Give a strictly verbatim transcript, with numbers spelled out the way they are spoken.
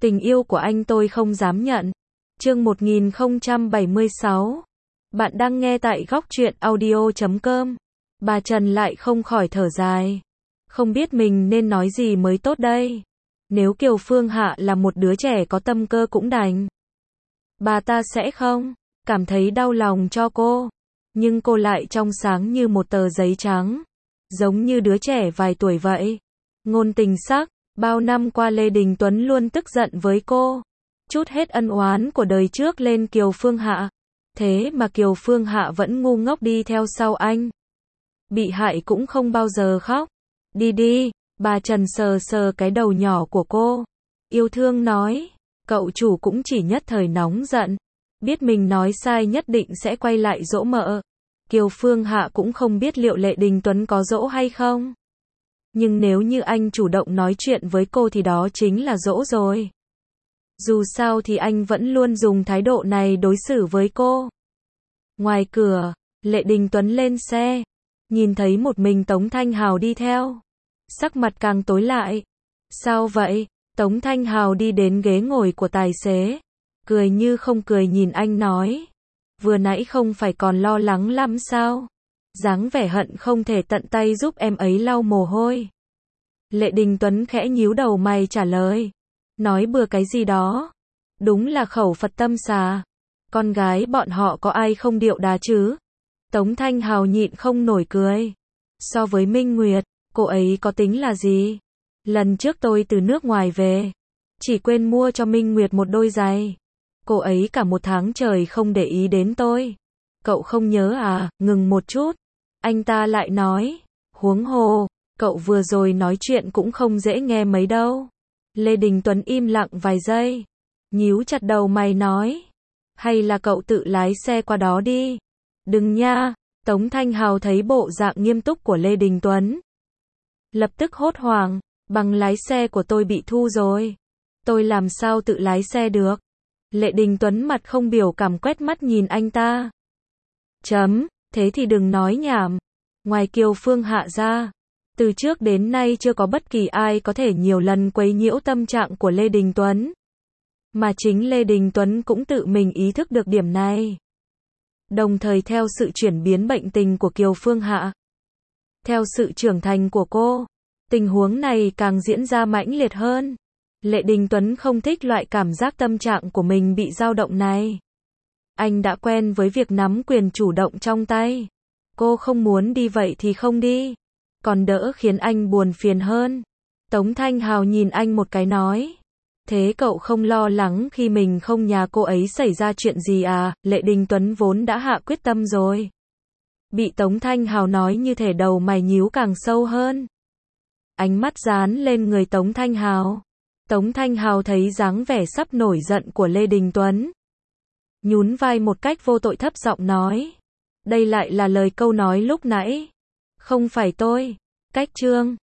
Tình yêu của anh tôi không dám nhận. Chương một nghìn không trăm bảy mươi sáu. Bạn đang nghe tại góc truyện audio chấm com. Bà Trần lại không khỏi thở dài. Không biết mình nên nói gì mới tốt đây. Nếu Kiều Phương Hạ là một đứa trẻ có tâm cơ cũng đành. Bà ta sẽ không cảm thấy đau lòng cho cô. Nhưng cô lại trong sáng như một tờ giấy trắng. Giống như đứa trẻ vài tuổi vậy. Ngôn tình sắc. Bao năm qua Lê Đình Tuấn luôn tức giận với cô. Trút hết ân oán của đời trước lên Kiều Phương Hạ. Thế mà Kiều Phương Hạ vẫn ngu ngốc đi theo sau anh. Bị hại cũng không bao giờ khóc. Đi đi, bà Trần sờ sờ cái đầu nhỏ của cô. Yêu thương nói, cậu chủ cũng chỉ nhất thời nóng giận. Biết mình nói sai nhất định sẽ quay lại dỗ mợ. Kiều Phương Hạ cũng không biết liệu Lê Đình Tuấn có dỗ hay không. Nhưng nếu như anh chủ động nói chuyện với cô thì đó chính là dỗ rồi. Dù sao thì anh vẫn luôn dùng thái độ này đối xử với cô. Ngoài cửa, Lê Đình Tuấn lên xe. Nhìn thấy một mình Tống Thanh Hào đi theo. Sắc mặt càng tối lại. Sao vậy? Tống Thanh Hào đi đến ghế ngồi của tài xế. Cười như không cười nhìn anh nói. Vừa nãy không phải còn lo lắng lắm sao? Dáng vẻ hận không thể tận tay giúp em ấy lau mồ hôi. Lê Đình Tuấn khẽ nhíu đầu mày trả lời. Nói bừa cái gì đó. Đúng là khẩu Phật tâm xà. Con gái bọn họ có ai không điệu đà chứ? Tống Thanh Hào nhịn không nổi cười. So với Minh Nguyệt, cô ấy có tính là gì? Lần trước tôi từ nước ngoài về. Chỉ quên mua cho Minh Nguyệt một đôi giày. Cô ấy cả một tháng trời không để ý đến tôi. Cậu không nhớ à? Ngừng một chút. Anh ta lại nói. Huống hồ, cậu vừa rồi nói chuyện cũng không dễ nghe mấy đâu. Lê Đình Tuấn im lặng vài giây. Nhíu chặt đầu mày nói. Hay là cậu tự lái xe qua đó đi. Đừng nha. Tống Thanh Hào thấy bộ dạng nghiêm túc của Lê Đình Tuấn. Lập tức hốt hoảng. Bằng lái xe của tôi bị thu rồi. Tôi làm sao tự lái xe được. Lê Đình Tuấn mặt không biểu cảm quét mắt nhìn anh ta. Chấm. Thế thì đừng nói nhảm. Ngoài Kiều Phương Hạ ra, từ trước đến nay chưa có bất kỳ ai có thể nhiều lần quấy nhiễu tâm trạng của Lê Đình Tuấn. Mà chính Lê Đình Tuấn cũng tự mình ý thức được điểm này. Đồng thời theo sự chuyển biến bệnh tình của Kiều Phương Hạ, theo sự trưởng thành của cô, tình huống này càng diễn ra mãnh liệt hơn. Lê Đình Tuấn không thích loại cảm giác tâm trạng của mình bị dao động này. Anh đã quen với việc nắm quyền chủ động trong tay. Cô không muốn đi vậy thì không đi. Còn đỡ khiến anh buồn phiền hơn. Tống Thanh Hào nhìn anh một cái nói. Thế cậu không lo lắng khi mình không nhà cô ấy xảy ra chuyện gì à? Lê Đình Tuấn vốn đã hạ quyết tâm rồi. Bị Tống Thanh Hào nói như thể đầu mày nhíu càng sâu hơn. Ánh mắt dán lên người Tống Thanh Hào. Tống Thanh Hào thấy dáng vẻ sắp nổi giận của Lê Đình Tuấn. Nhún vai một cách vô tội thấp giọng nói. Đây lại là lời câu nói lúc nãy. Không phải tôi. Cách chương.